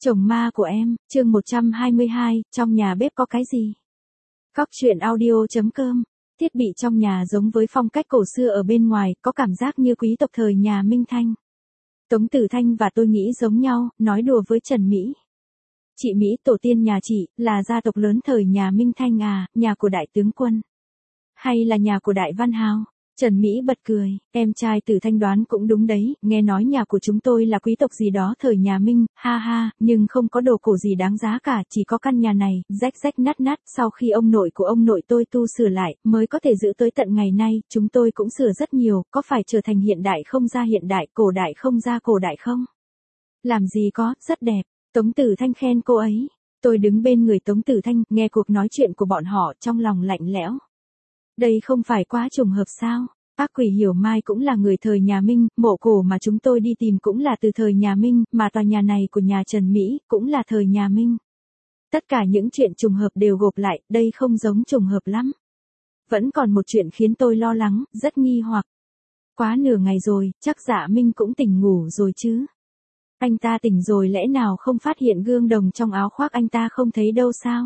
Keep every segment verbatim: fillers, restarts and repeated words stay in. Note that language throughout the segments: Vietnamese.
Chồng ma của em, chương một trăm hai mươi hai, trong nhà bếp có cái gì? Cóc truyện audio.com. Thiết bị trong nhà giống với phong cách cổ xưa ở bên ngoài, có cảm giác như quý tộc thời nhà Minh Thanh. Tống Tử Thanh và tôi nghĩ giống nhau, nói đùa với Trần Mỹ. Chị Mỹ, tổ tiên nhà chị, là gia tộc lớn thời nhà Minh Thanh à, nhà của đại tướng quân. Hay là nhà của đại văn hào? Trần Mỹ bật cười, em trai Tử Thanh đoán cũng đúng đấy, nghe nói nhà của chúng tôi là quý tộc gì đó thời nhà Minh, ha ha, nhưng không có đồ cổ gì đáng giá cả, chỉ có căn nhà này, rách rách nát nát, sau khi ông nội của ông nội tôi tu sửa lại, mới có thể giữ tới tận ngày nay, chúng tôi cũng sửa rất nhiều, có phải trở thành hiện đại không ra hiện đại, cổ đại không ra cổ đại không? Làm gì có, rất đẹp, Tống Tử Thanh khen cô ấy. Tôi đứng bên người Tống Tử Thanh, nghe cuộc nói chuyện của bọn họ trong lòng lạnh lẽo. Đây không phải quá trùng hợp sao? Ác quỷ Hiểu Mai cũng là người thời nhà Minh, mộ cổ mà chúng tôi đi tìm cũng là từ thời nhà Minh, mà tòa nhà này của nhà Trần Mỹ cũng là thời nhà Minh. Tất cả những chuyện trùng hợp đều gộp lại, đây không giống trùng hợp lắm. Vẫn còn một chuyện khiến tôi lo lắng, rất nghi hoặc. Quá nửa ngày rồi, chắc Dạ Minh cũng tỉnh ngủ rồi chứ. Anh ta tỉnh rồi lẽ nào không phát hiện gương đồng trong áo khoác anh ta không thấy đâu sao?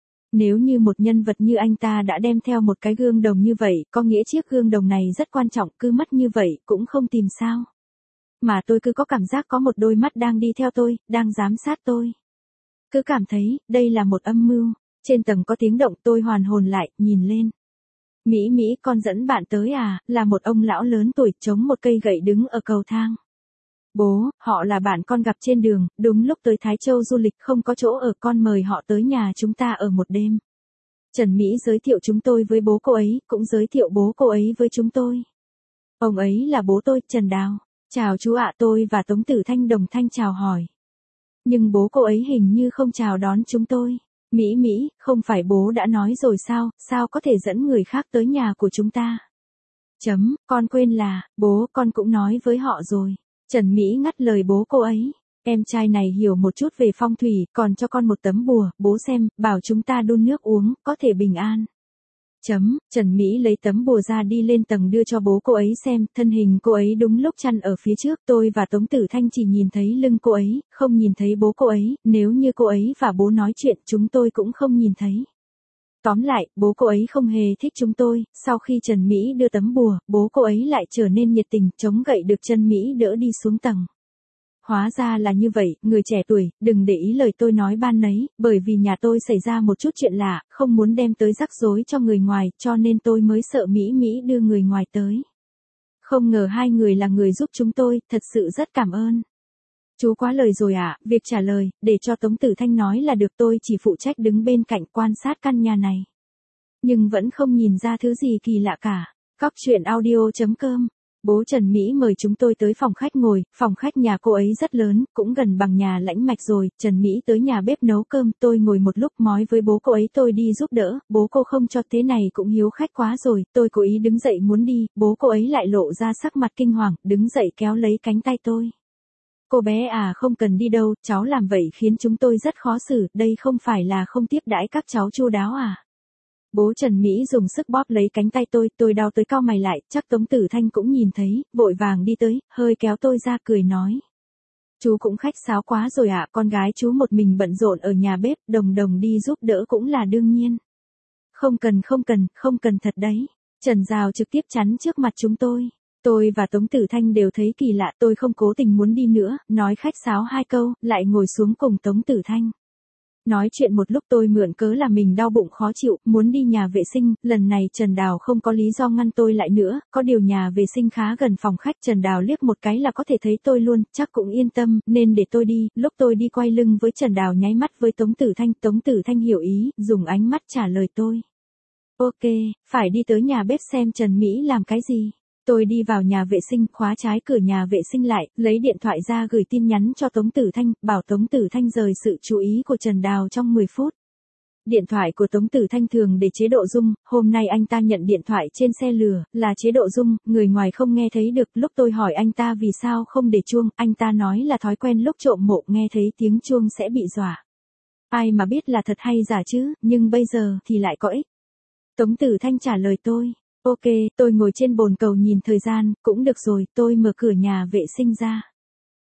Nếu như một nhân vật như anh ta đã đem theo một cái gương đồng như vậy, có nghĩa chiếc gương đồng này rất quan trọng, cứ mất như vậy, cũng không tìm sao. Mà tôi cứ có cảm giác có một đôi mắt đang đi theo tôi, đang giám sát tôi. Cứ cảm thấy, đây là một âm mưu. Trên tầng có tiếng động, tôi hoàn hồn lại, nhìn lên. Mỹ Mỹ, con dẫn bạn tới à, là một ông lão lớn tuổi, chống một cây gậy đứng ở cầu thang. Bố, họ là bạn con gặp trên đường, đúng lúc tới Thái Châu du lịch không có chỗ ở, con mời họ tới nhà chúng ta ở một đêm. Trần Mỹ giới thiệu chúng tôi với bố cô ấy, cũng giới thiệu bố cô ấy với chúng tôi. Ông ấy là bố tôi, Trần Đào. Chào chú ạ, tôi và Tống Tử Thanh đồng thanh chào hỏi. Nhưng bố cô ấy hình như không chào đón chúng tôi. Mỹ Mỹ, không phải bố đã nói rồi sao, sao có thể dẫn người khác tới nhà của chúng ta? Chấm, con quên là, bố con cũng nói với họ rồi. Trần Mỹ ngắt lời bố cô ấy. Em trai này hiểu một chút về phong thủy, còn cho con một tấm bùa, bố xem, bảo chúng ta đun nước uống, có thể bình an. Chấm, Trần Mỹ lấy tấm bùa ra đi lên tầng đưa cho bố cô ấy xem, thân hình cô ấy đúng lúc chăn ở phía trước, tôi và Tống Tử Thanh chỉ nhìn thấy lưng cô ấy, không nhìn thấy bố cô ấy, nếu như cô ấy và bố nói chuyện chúng tôi cũng không nhìn thấy. Tóm lại, bố cô ấy không hề thích chúng tôi, sau khi Trần Mỹ đưa tấm bùa, bố cô ấy lại trở nên nhiệt tình, chống gậy được Trần Mỹ đỡ đi xuống tầng. Hóa ra là như vậy, người trẻ tuổi, đừng để ý lời tôi nói ban nấy, bởi vì nhà tôi xảy ra một chút chuyện lạ, không muốn đem tới rắc rối cho người ngoài, cho nên tôi mới sợ Mỹ Mỹ đưa người ngoài tới. Không ngờ hai người là người giúp chúng tôi, thật sự rất cảm ơn. Chú quá lời rồi ạ, à, việc trả lời, để cho Tống Tử Thanh nói là được, tôi chỉ phụ trách đứng bên cạnh quan sát căn nhà này. Nhưng vẫn không nhìn ra thứ gì kỳ lạ cả. Cóc truyện audio.com. Bố Trần Mỹ mời chúng tôi tới phòng khách ngồi, phòng khách nhà cô ấy rất lớn, cũng gần bằng nhà Lãnh Mạch rồi, Trần Mỹ tới nhà bếp nấu cơm, tôi ngồi một lúc nói với bố cô ấy tôi đi giúp đỡ, bố cô không cho, thế này cũng hiếu khách quá rồi, tôi cố ý đứng dậy muốn đi, bố cô ấy lại lộ ra sắc mặt kinh hoàng, đứng dậy kéo lấy cánh tay tôi. Cô bé à, không cần đi đâu, cháu làm vậy khiến chúng tôi rất khó xử, đây không phải là không tiếp đãi các cháu chu đáo à. Bố Trần Mỹ dùng sức bóp lấy cánh tay tôi, tôi đau tới cau mày lại, chắc Tống Tử Thanh cũng nhìn thấy, vội vàng đi tới, hơi kéo tôi ra cười nói. Chú cũng khách sáo quá rồi ạ, à, con gái chú một mình bận rộn ở nhà bếp, đồng đồng đi giúp đỡ cũng là đương nhiên. Không cần không cần, không cần thật đấy. Trần Giao trực tiếp chắn trước mặt chúng tôi. Tôi và Tống Tử Thanh đều thấy kỳ lạ, tôi không cố tình muốn đi nữa, nói khách sáo hai câu, lại ngồi xuống cùng Tống Tử Thanh. Nói chuyện một lúc tôi mượn cớ là mình đau bụng khó chịu, muốn đi nhà vệ sinh, lần này Trần Đào không có lý do ngăn tôi lại nữa, có điều nhà vệ sinh khá gần phòng khách, Trần Đào liếc một cái là có thể thấy tôi luôn, chắc cũng yên tâm, nên để tôi đi, lúc tôi đi quay lưng với Trần Đào nháy mắt với Tống Tử Thanh, Tống Tử Thanh hiểu ý, dùng ánh mắt trả lời tôi. Ok, phải đi tới nhà bếp xem Trần Mỹ làm cái gì. Tôi đi vào nhà vệ sinh, khóa trái cửa nhà vệ sinh lại, lấy điện thoại ra gửi tin nhắn cho Tống Tử Thanh, bảo Tống Tử Thanh rời sự chú ý của Trần Đào trong mười phút. Điện thoại của Tống Tử Thanh thường để chế độ rung, hôm nay anh ta nhận điện thoại trên xe lửa, là chế độ rung, người ngoài không nghe thấy được, lúc tôi hỏi anh ta vì sao không để chuông, anh ta nói là thói quen lúc trộm mộ nghe thấy tiếng chuông sẽ bị dọa. Ai mà biết là thật hay giả chứ, nhưng bây giờ thì lại có ích. Tống Tử Thanh trả lời tôi. Ok, tôi ngồi trên bồn cầu nhìn thời gian, cũng được rồi, tôi mở cửa nhà vệ sinh ra.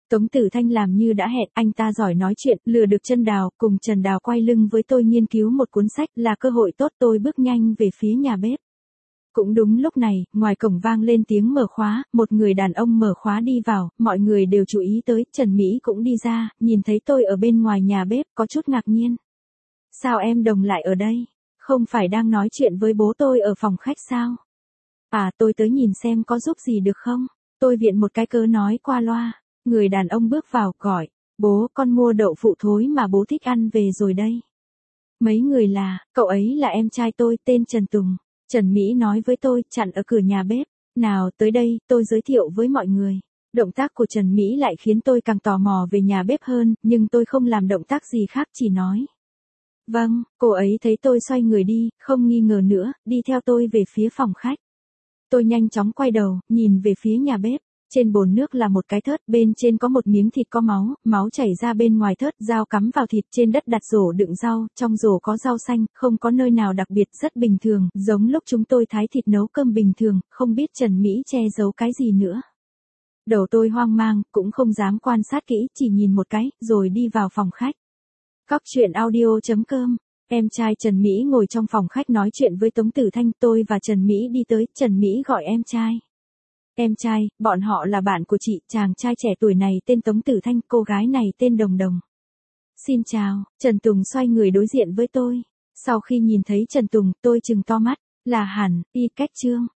Tống Tử Thanh làm như đã hẹn, anh ta giỏi nói chuyện, lừa được chân Đào, cùng Trần Đào quay lưng với tôi nghiên cứu một cuốn sách, là cơ hội tốt. Tôi bước nhanh về phía nhà bếp. Cũng đúng lúc này, ngoài cổng vang lên tiếng mở khóa, một người đàn ông mở khóa đi vào, mọi người đều chú ý tới, Trần Mỹ cũng đi ra, nhìn thấy tôi ở bên ngoài nhà bếp, có chút ngạc nhiên. Sao em Đồng lại ở đây? Không phải đang nói chuyện với bố tôi ở phòng khách sao? À, tôi tới nhìn xem có giúp gì được không? Tôi viện một cái cớ nói qua loa. Người đàn ông bước vào, gọi, bố, con mua đậu phụ thối mà bố thích ăn về rồi đây. Mấy người là, cậu ấy là em trai tôi, tên Trần Tùng. Trần Mỹ nói với tôi, chặn ở cửa nhà bếp. Nào, tới đây, tôi giới thiệu với mọi người. Động tác của Trần Mỹ lại khiến tôi càng tò mò về nhà bếp hơn, nhưng tôi không làm động tác gì khác, chỉ nói. Vâng, cô ấy thấy tôi xoay người đi, không nghi ngờ nữa, đi theo tôi về phía phòng khách. Tôi nhanh chóng quay đầu, nhìn về phía nhà bếp. Trên bồn nước là một cái thớt, bên trên có một miếng thịt có máu, máu chảy ra bên ngoài thớt, dao cắm vào thịt, trên đất đặt rổ đựng rau, trong rổ có rau xanh, không có nơi nào đặc biệt, rất bình thường, giống lúc chúng tôi thái thịt nấu cơm bình thường, không biết Trần Mỹ che giấu cái gì nữa. Đầu tôi hoang mang, cũng không dám quan sát kỹ, chỉ nhìn một cái, rồi đi vào phòng khách. Cóc truyện audio chấm com. Em trai Trần Mỹ ngồi trong phòng khách nói chuyện với Tống Tử Thanh, tôi và Trần Mỹ đi tới, Trần Mỹ gọi em trai. Em trai, bọn họ là bạn của chị, chàng trai trẻ tuổi này tên Tống Tử Thanh, cô gái này tên Đồng Đồng. Xin chào, Trần Tùng xoay người đối diện với tôi. Sau khi nhìn thấy Trần Tùng, tôi trừng to mắt, là hẳn, Y Cách Trương.